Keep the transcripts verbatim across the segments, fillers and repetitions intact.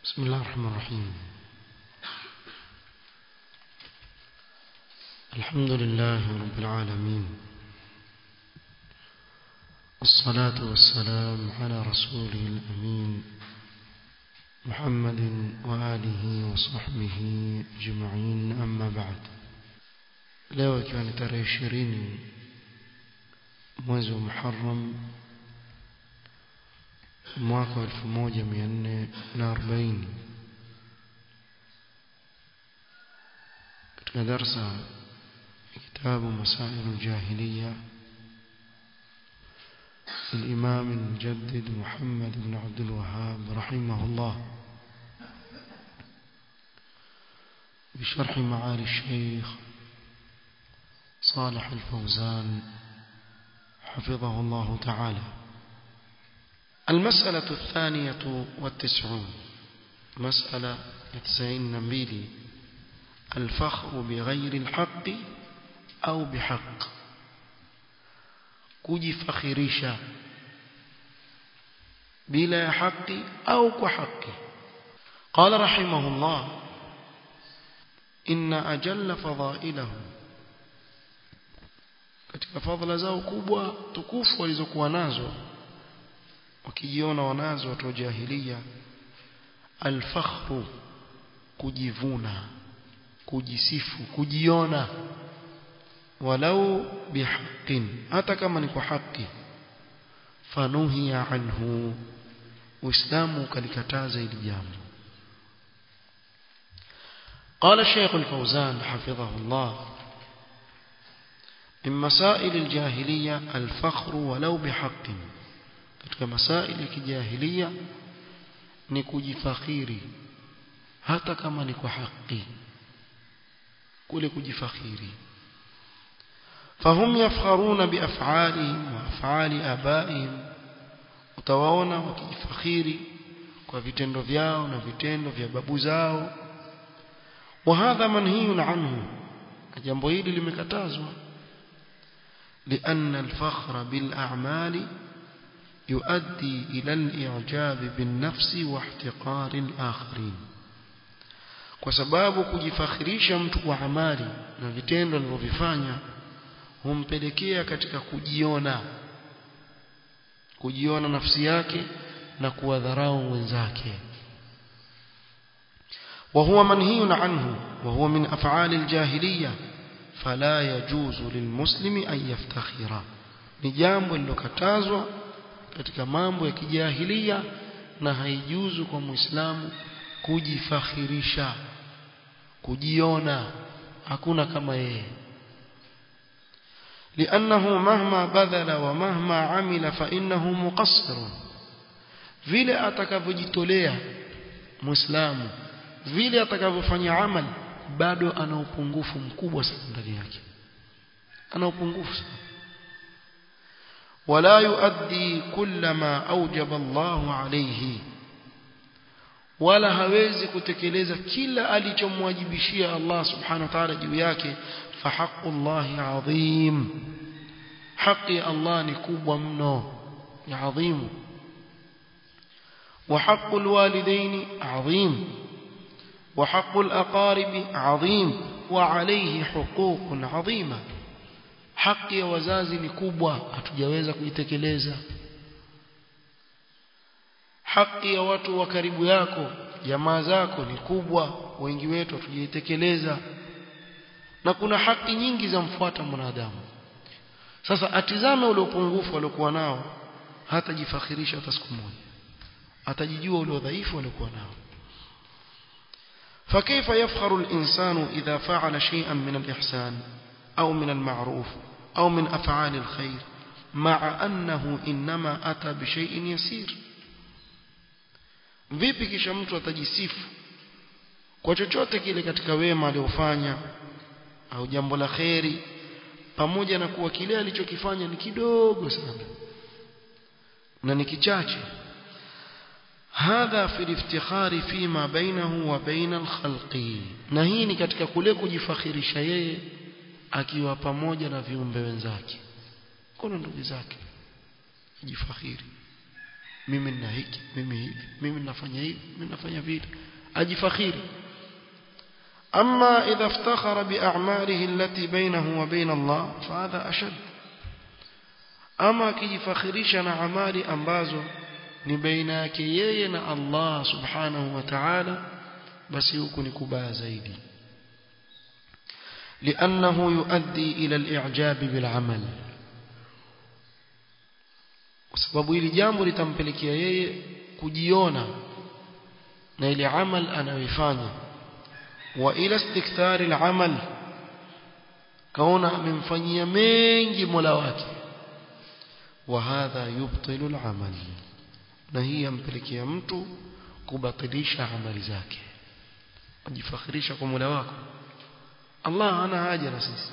بسم الله الرحمن الرحيم. الحمد لله رب العالمين، والصلاة والسلام على رسوله الأمين محمد وآله وصحبه أجمعين، أما بعد. leo ikiwa ni tarehe ishirini mwezi wa Muharram mwaka elfu moja mia nne na arobaini, katika darasa kitabu Masail al-Jahiliya للإمام المجدد محمد بن عبد الوهاب رحمه الله بشرح معالي الشيخ صالح الفوزان حفظه الله تعالى. المسألة الثانية والتسعون، مسألة تسعين نبيلي: الفخر بغير الحق أو بحق، kujifakhirisha bila haki au kwa haki. قال رحمه الله: إن أجل فضائله، katika fadhila zao kubwa tukufu walizokuwa nazo wakijiona wanazo watu wa jahiliya, alfakhru, kujivuna, kujisifu, kujiona, walau bihaqqin, hata kama ni kwa haki. Fanuhiya anhu, Uislamu kalikataza hili jambo. قال الشيخ الفوزان حفظه الله: من مسائل الجاهلية الفخر ولو بحق، katika masaili ya kijahiliya ni kujifakhiri hata kama ni kwa haki, kule kujifakhiri. فهم يفخرون بأفعالهم وأفعال آبائهم، utawaona wakijifakhiri kwa vitendo vyao na vitendo vya babu zao. وهذا منهي عنه، jambo hili limekatazwa. لأن الفخر بالأعمال يؤدي إلى الإعجاب بالنفس واحتقار الآخرين، kwa sababu kujifakhirisha mtu kwa amali na vitendo alivyofanya humpelekea katika kujiona kujiona nafsi yake na kuwadharau wenzake. وهو منهي عنه وهو من أفعال الجاهلية فلا يجوز للمسلم أن يفتخر، ni jambo lilokatazwa katika mambo ya kijahiliya na haijuzu kwa Muislamu kujifakhirisha, kujiona hakuna kama yeye. لأنه مهما بذل ومهما عمل فإنه مقصر، vile atakavyojitolea Muislamu, vile atakavyofanya amal, bado ana upungufu mkubwa sana ndani yake, ana upungufu sana. ولا يؤدي كل ما أوجب الله عليه، wala hawezi kutekeleza kila alichomwajibishia Allah subhanahu wa ta'ala juu yake. فحق الله عظيم، حق الله ni kubwa mno, ni adhimu. وحق الوالدين عظيم، وحق الأقارب عظيم، وعليه حقوق عظيمة. haki ya wazazi ni kubwa, hatujaweza kuitekeleza. haki ya watu wa karibu yako, jamaa zako, ni kubwa, wengi wetu hatujaitekeleza. Na kuna haki nyingi za mfuata mwanadamu. Sasa atizame ule upungufu aliokuwa nao, hatajifakhirisha hata siku moja, atajijua ule udhaifu aliokuwa nao. فكيف يفخر الإنسان إذا فعل شيئا من الإحسان أو من المعروف أو من أفعال الخير مع أنه إنما أتى بشيء يسير؟ vipi kisha mtu atajisifu kwa chochote kile katika wema aliofanya au jambo la khairi, pamoja na kuwa kile alichokifanya ni kidogo sana na ni kichache. hadha fi al-iftikhari fima bainahu wa baina al-khalqi, na hii ni katika kule kujifakhirisha yeye akiwa pamoja na viumbe wenzake, kuna ndugu zake, jifakhiri mimi nina hiki, mimi hivi, mimi nafanya hivi, mimi nafanya vile, ajifakhiri. أما إذا افتخر بأعماله التي بينه وبين الله فهذا أشد. أما كيفخرشنا عمالي أنبازو نبيناك يينا الله سبحانه وتعالى بس يكون كبا زيدي، لأنه يؤدي إلى الإعجاب بالعمل. وسبب إلي جامbo litampelekea yeye kujiona na ile amal anayoifanya, wa ila istikthari al-amal, kaona amemfanyia mengi Mola wake, wa hadha yubtilu al-amal, na hii yampelekea mtu kubatilisha amali zake. Ajifakhirisha kwa Mola wako. Allah ana haja na sisi.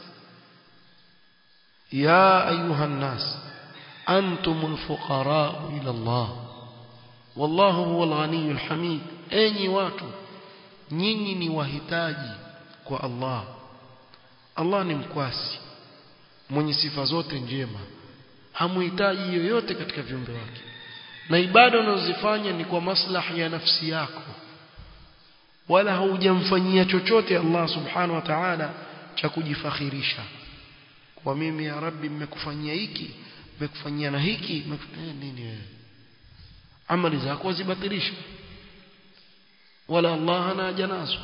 Ya ayuha nas antumul fuqara ila Allah wallahu huwal ghaniyyul hamid. Enyi watu, nyinyi ni wahitaji kwa Allah. Allah ni mkwasi mwenye sifa zote njema, hamuhitaji yoyote katika viumbe wake, na ibada unazozifanya ni kwa maslahi ya nafsi yako, wala haujamfanyia chochote Allah subhanahu wa ta'ala cha kujifakhirisha kwa mimi ya Rabbi nimekufanyia hiki, nimekufanyia na hiki, eh, nini wewe? Amali zako zibatilisha, wala Allah hana haja nazo.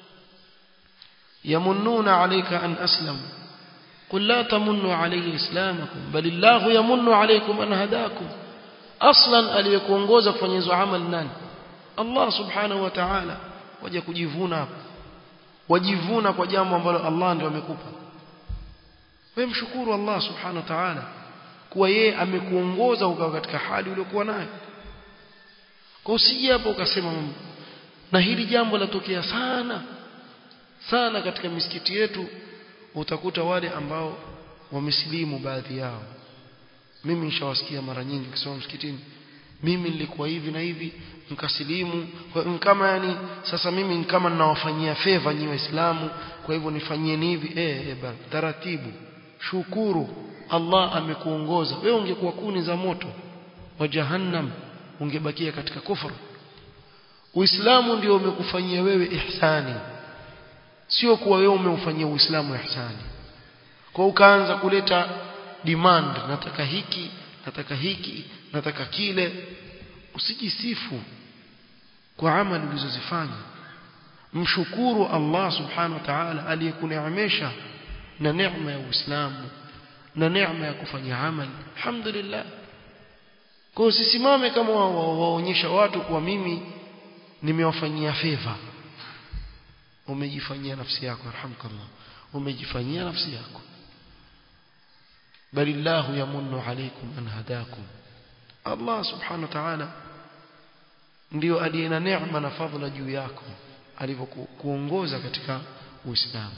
yamunnuna alayka an aslamu qul la tamunnu alayya islamakum bal illahu yamunnu alaykum an hadakum. Aslan aliyekuongoza kufanya hizo amali nani? Allah subhanahu wa ta'ala. Waje kujivuna hapo, wajivuna kwa jambo ambalo Allah ndiye amekupa wewe. Mshukuru Allah subhanahu wa ta'ala kuwa yeye amekuongoza ukawa katika hali uliyokuwa nayo. Kwa usije hapo ukasema, na hili jambo latokea sana sana katika misikiti yetu. Utakuta wale ambao wamesilimu, baadhi yao, mimi nishawasikia mara nyingi kusema msikitini, mimi nilikuwa hivi na hivi nikasilimu, kama yani sasa mimi ni kama ninawafanyia favor nyinyi Waislamu, kwa hivyo nifanyieni hivi. Eh, eh bana, taratibu. Shukuru Allah amekuongoza wewe. Ungekuwa kuni za moto wa jahannam, ungebakia katika kufuru. Uislamu ndio umekufanyia wewe ihsani, sio kuwa wewe umeufanyia Uislamu ihsani. Kwa ukaanza kuleta demand, nataka hiki, nataka hiki, nataka kile. Usijisifu kwa amali ulizozifanya. Mshukuru Allah subhanahu wa ta'ala aliyekuneemesha na neema ya Uislamu na neema ya kufanya amali. Alhamdulillah. Kwa usisimame kama waonyesha watu kwa mimi nimewafanyia favor. Umejifanyia nafsi yako, arhamkallah, umejifanyia nafsi yako. balillahu yamunnu alaykum an hadakum. Allah subhanahu wa ta'ala ndio aliye na neema na fadhila juu yako, alivyokuongoza katika Uislamu.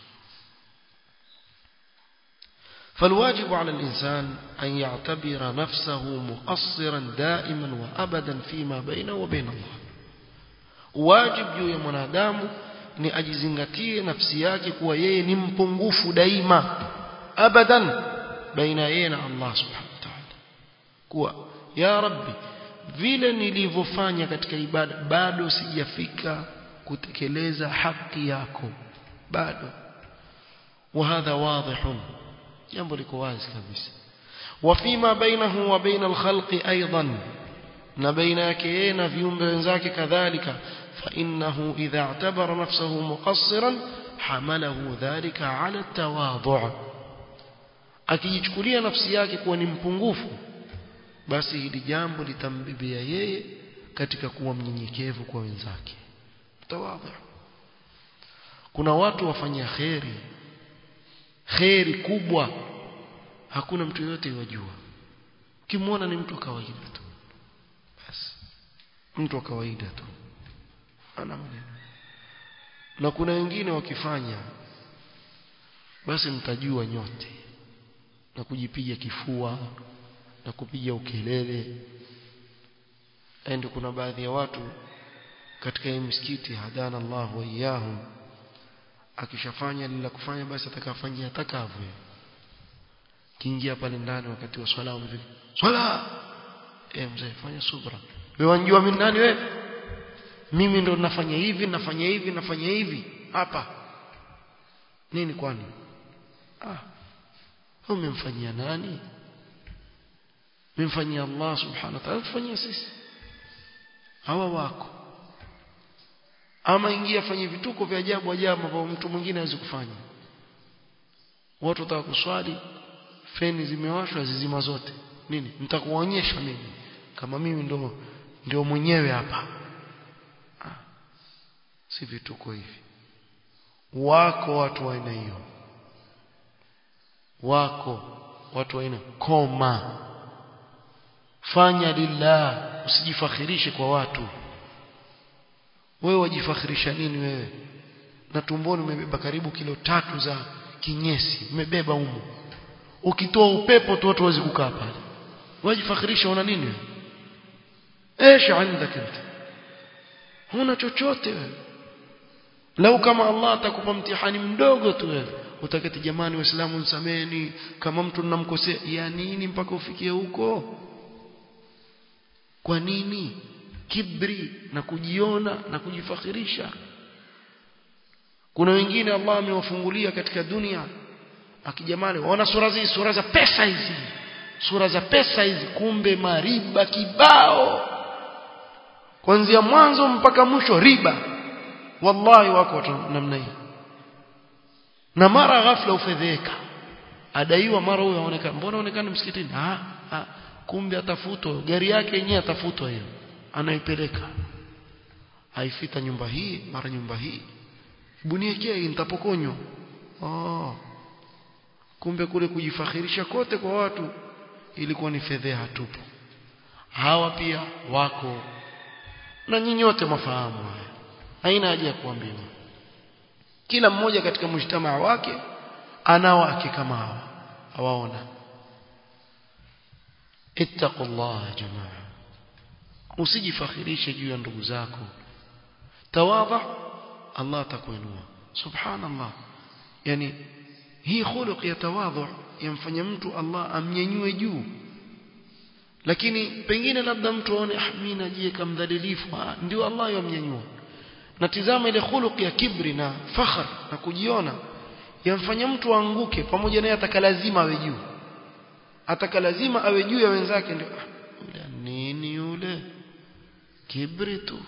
فالواجب على الإنسان أن يعتبر نفسه مقصرا دائما وأبدا فيما بينه وبين الله. واجب juu ya mwanadamu ni ajizingatie nafsi yake kuwa yeye ni mpungufu daima, abadan, baina yeye na Allah subhanahu wa ta'ala. Kuwa ya Rabbi, vile nilivyofanya katika ibada bado sijafika kutekeleza haki yako, bado. وهذا واضح, jambo liko wazi kabisa. وفيما بينه وبين الخلق أيضا, na baina yake yeye na viumbe wenzake kadhalika. فإنه إذا اعتبر نفسه مقصرا حمله ذلك على التواضع. akijichukulia nafsi yake kuwa ni mpungufu, basi hili jambo litambebea yeye katika kuwa mnyenyekevu kwa wenzake, tawadhu. Kuna watu wafanya khairi, khairi kubwa, hakuna mtu yote yajua. Ukimwona ni mtu wa kawaida tu, basi mtu wa kawaida tu ana maneno. Na kuna wengine wakifanya, basi mtajua nyote na kujipiga kifua na kupiga ukelele. Ndio kuna baadhi ya watu katika hii msikiti, hadana Allah wa iyahum, akishafanya lila kufanya basi atakafanyia atakavyo. Kiingia pale ndani wakati wa swala, umefika swala, eh mzee fanya subra wewe unajua mimi nani wewe mimi ndo nafanya hivi nafanya hivi nafanya hivi hapa nini kwani ah umemfanyia nani umemfanyia Allah subhanahu wa ta'ala tufanyie sisi hawa wako ama ingia fanye vituko vya ajabu ajabu ambavyo mtu mwingine hawezi kufanya watu wataka kuswali feni zimewashwa zizima zote nini nitakuonyesha mimi kama mimi ndo ndio mwenyewe hapa ah. si vituko hivi wako watu wa aina hiyo wako watu wa aina koma fanya lillah usijifakhirishe kwa watu wewe wajifakhirisha nini wewe na tumboni umebeba karibu kilo tatu za kinyesi umebeba humo ukitoa upepo tu watu wawezi kukaa pale wajifakhirisha una nini ايش عندك انت huna chochote wewe lau kama Allah atakupa mtihani mdogo tu wewe utaketi jamani waislamu nisameni kama mtu ninamkosea ya nini mpaka ufikie huko kwa nini kibri na kujiona na kujifakhirisha kuna wengine Allah amewafungulia katika dunia akijamani waona sura hizi sura za pesa hizi sura za pesa hizi kumbe mariba kibao kuanzia mwanzo mpaka mwisho riba wallahi wako watu namna hii na mara ghafla ufedheka adaiwa mara huyo aonekana mbona aonekana msikitini ah, ah kumbe atafutwa gari yake yenyewe atafutwa hiyo anaipeleka haifita nyumba hii mara nyumba hii buniekea nitapokonywa oh kumbe kule kujifakhirisha kote kwa watu ilikuwa ni fedheha tupu hawa pia wako na nyinyi wote mafahamu haya haina haja ya kuambiwa kila mmoja katika mjtamaa wake ana wake kama hawa hawaona ittaqullah jamaa usijifakhirishe juu ya ndugu zako tawadha Allah atakuinua subhanallah yani hii khuluq ya tawadhu yamfanya mtu Allah amnyanyue juu lakini pengine labda mtu aone ah mimi najiweka mdhalilifu ndio Allah yamnyanyua na tizama ile khuluq ya kibri na fakhr na kujiona yamfanya mtu aanguke pamoja naye atakalazima awe juu atakalazima awe juu ya wenzake ndio yule nini yule kibri tu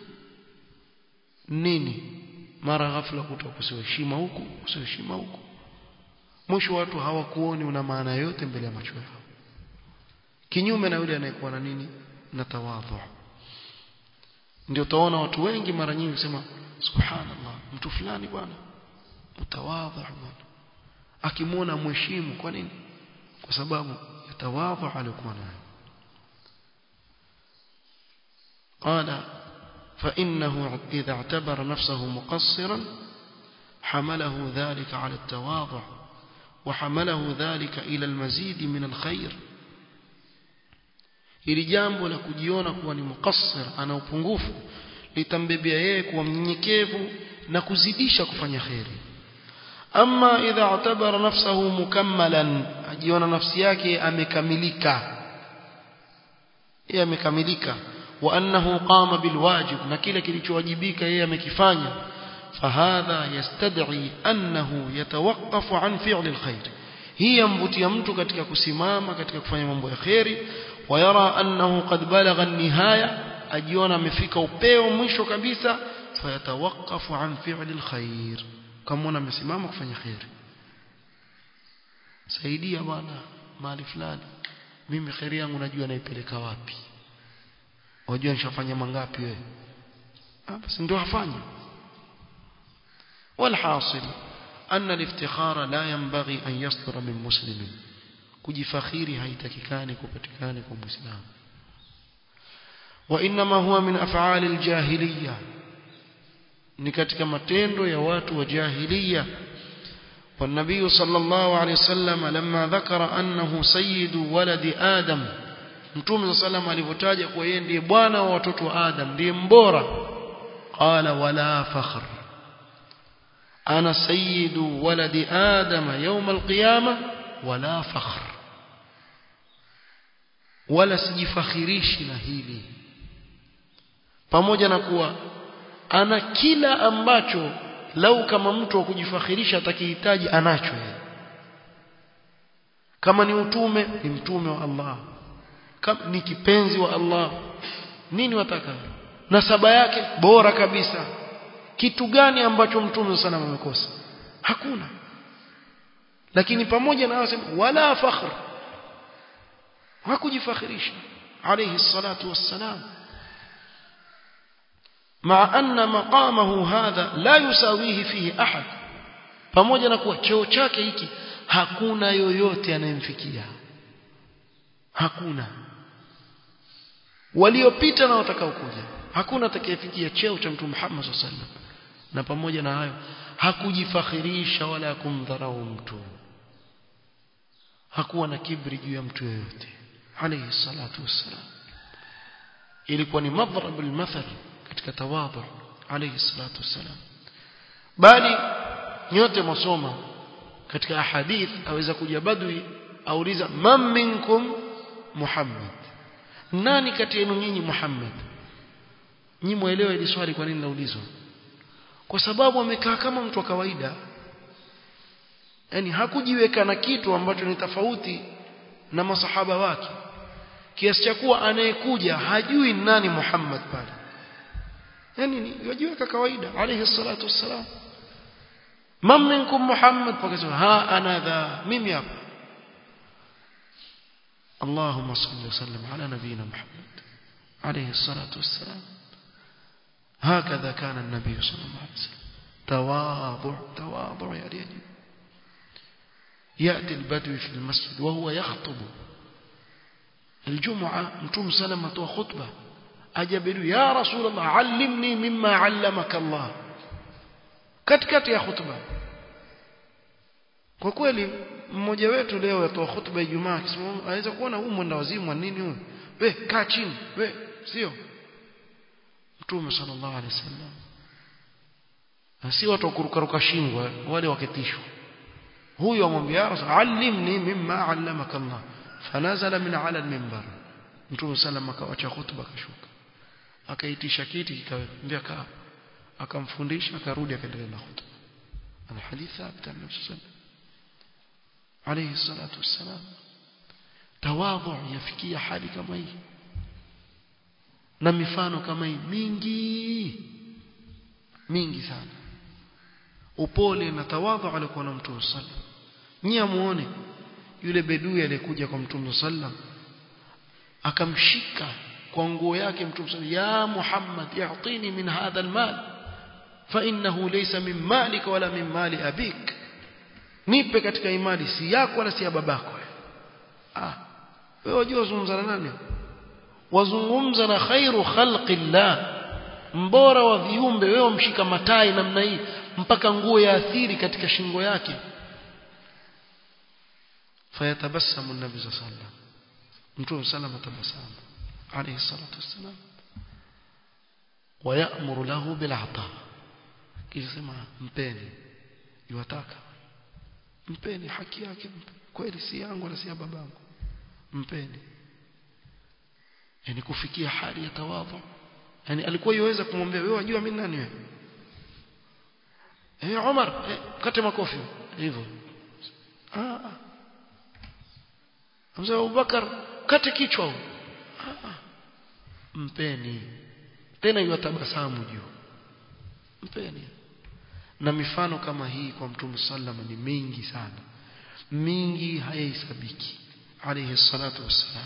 nini mara ghafla kutokuheshima huku kuheshima huku mwisho watu hawakuoni una maana yote mbele ya macho yao kinyume na yule anayekuwa na nini na tawadhu ndio utaona watu wengi mara nyingi kusema subhanallah mtu fulani bwana mtawadhu bwana akimuona mheshimu kwa nini kwa sababu ya tawadhu alikuwa nayo qala fa innahu idha i'tabara nafsahu muqassiran hamalahu dhalika ala at-tawadhu وحمله ذلك إلى المزيد من الخير ili jambo la kujiona kuwa ni mukassir ana upungufu litambebea yeye kuwa mnyenyekevu na kuzidisha kufanya khairi ama idha atabara nafsahu mukammalan ajiona nafsi yake amekamilika yeye amekamilika wa annahu qama bilwajib na kile kilichowajibika yeye amekifanya فهذا يستدعي أنه يتوقف عن فعل الخير هي مبتيا mtu katika kusimama katika kufanya mambo ya khairi wayara annahu qad balagha an-nihaya ajiona amefika upeo mwisho kabisa fayatawaqqafu an fi'l al-khair kama amesimama kufanya khairi saidia bwana mali fulani mimi khairi yangu najua naipeleka wapi wajua nishafanya mangapi wewe ah basi ndio afanye والحاصل أن الافتخار لا ينبغي أن يصدر من مسلم كجفخيري هيتككاني كبتكاني كمسلم وإنما هو من أفعال الجاهلية نكتك متندو يوات وجاهلية والنبي صلى الله عليه وسلم لما ذكر أنه سيد ولد آدم متوم صلى الله عليه وسلم alivyotaja kwa yeye ndiye bwana wa watoto wa Adam ndiye mbora qala wala fakhr أنا سيد ولد آدم يوم القيامة ولا فخر wala sijifakhirishi na hili, pamoja na kuwa ana kila ambacho lau kama mtu wa kujifakhirisha atakihitaji anacho yeye. Kama ni utume, ni mtume wa Allah, kama ni kipenzi wa Allah, nini wataka? Nasaba yake bora kabisa. Kitu gani ambacho mtume sana amekosa? Hakuna. Lakini pamoja na hayo wala fakhr, hakujifakhirisha alayhi salatu wassalam, مع أن مقامه هذا لا يساويه فيه أحد, pamoja na kuwa cheo chake hiki hakuna yoyote anayemfikia, hakuna. Waliopita na watakao kuja, hakuna atakayefikia cheo cha Mtume Muhammad sallallahu alaihi wasallam. Na pamoja na hayo hakujifakhirisha wala kumdharau mtu, hakuwa na kibri juu ya mtu yoyote alayhi salatu wassalam. Ilikuwa ni madhrabul mathal katika tawadhu alayhi salatu wassalam. Bali nyote msoma katika ahadith, aweza kuja badui auliza man minkum Muhammad, nani kati yenu nyinyi Muhammad? Nyinyi muelewa hili swali kwa nini naulizwa? Kwa sababu amekaa kama mtu wa kawaida, yani hakujiweka na kitu ambacho ni tofauti na masahaba wake, kiasi cha kuwa anayekuja hajui nani Muhammad pale, yani ni yajiweka kawaida alayhi salatu wassalam. Man minkum Muhammad, pakasema ha ana dha, mimi hapa. Allahumma salli wa sallim ala nabiyina Muhammad alayhi salatu wassalam. هكذا كان النبي صلى الله عليه وسلم، تواضع تواضع يا رجل. يأتي البدوي في المسجد وهو يخطب الجمعة، متوم سلمة وخطبة، أجابله يا رسول الله علمني مما علمك الله، كتكت يا خطبة. kwa kweli mmoja wetu leo atoa khutba ya Ijumaa akisema aweza kuona huyu mwenda wazimu nini huyu, we kaa chini we, sio Mtume sallallahu alaihi wasallam. Si watu kurukaruka shingo wale waketishwa. Huyo amwambia Rasul allimni mimma allamaka Allah, fanazala min ala al-minbar. Mtume sallam akaacha khutba akashuka, akaitisha kiti kikamwambia kaa, akamfundisha akarudi akaendelea na khutba. Ana hadithi thabit an Nabii sallallahu alayhi salatu wassalam. Tawadhu yafikia hali kama hii, na mifano kama hii mingi mingi sana. Upole na tawadhu alikuwa na Mtume sallam. Nyie muone yule bedui aliyekuja kwa Mtume sallam, akamshika kwa nguo yake Mtume sallam, ya Muhammad ya'tini min hadha almal fa innahu laysa min malika wala min mali abik, nipe katika imani si yako wala si ya babako. Ah, wewe unajua zungumza na nani? Wazungumza na khairu khalqillah, mbora wa viumbe. Wewe umshika matai namna hii mpaka nguo ya athiri katika shingo yake. Fayatabassamu an-nabi sallallahu alayhi wasallam, Mtume sallallahu alayhi wasallam alayhi salatu wassalam, wa ya'muru lahu bil 'ata, kisha sema mpeni, yuataka mpeni haki yake, kweli si yangu wala si ya babangu, mpeni. Yani kufikia hali ya tawadhu. Yani alikuwa yoweza kumwambia wewe unajua mimi nani wewe? Eh Umar, eh, kate makofi hivyo. Ah ah. Mzee Abubakar kate kichwa huo. Ah ah. Mpeni. Tena yatabasamu juu. Mpeni. Na mifano kama hii kwa Mtume sallam ni mingi sana. Mingi haihesabiki alayhi salatu wassalam.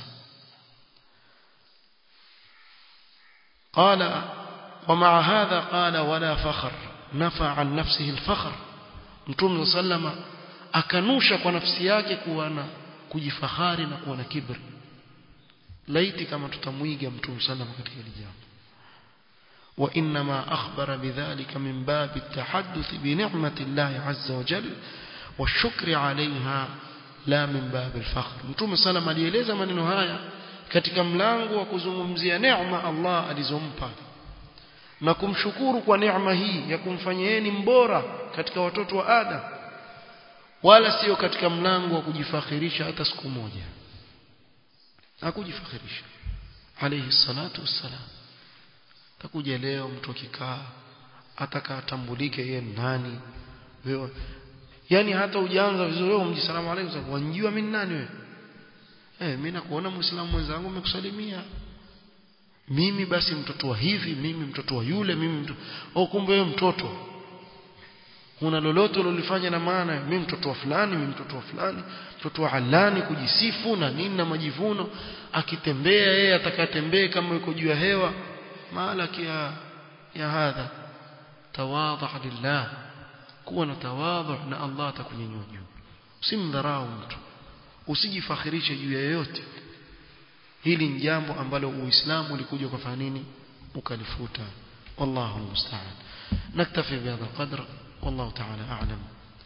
قال ومع هذا قال ولا فخر، نفى عن نفسه الفخر. Mtume sallama akanusha kwa nafsi yake kuwa na kujifahari na kuwa na kibri. Laiti kama tutamuiga Mtume sallama katika hili jambo. Wa inma akhbara bidhalika min bab at-tahadduth bi ni'mati Allah azza wa jalla wa shukri 'alayha la min bab al-fakhr. Mtume sallama alieleza maneno haya katika mlango wa kuzungumzia neema Allah alizompa na kumshukuru kwa neema hii ya kumfanyieni mbora katika watoto wa Adam, wala sio katika mlango wa kujifakhirisha hata siku moja. hakujifakhirisha alayhi salatu wassalam. Takuja leo mtu akikaa atakatambulike yeye nani wewe, yani hata ujaanza vizuri wewe umjisalamu alaykum, wanjua mimi nani wewe? Eh, mimi nakuona muislamu mwenzangu umekusalimia mimi, basi mtoto wa hivi, mimi mtoto wa yule, mimi mtoto au kumbe wewe mtoto una lolote ulilofanya na maana mimi mtoto wa fulani, mimi mtoto wa fulani, mtoto wa halani, kujisifu na nini na majivuno. Akitembea yeye atakatembea kama yuko juu ya hewa. Malaki ya ya hadha tawadhu lillah, kuwa na tawadhu na Allah atakunyanyua juu. Usimdharau mtu, usijifakhirishe juu ya yoyote. Hili ni jambo ambalo Uislamu ulikuja kufanya nini ukalifuta. Wallahu musta'an. Naktafi bihadha alqadr, wallahu ta'ala a'lam.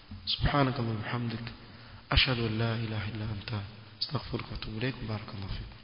Subhanakallahumma wa bihamdik, ashhadu an la ilaha illa anta astaghfiruka wa atubu ilaik. Barakallahu fiik.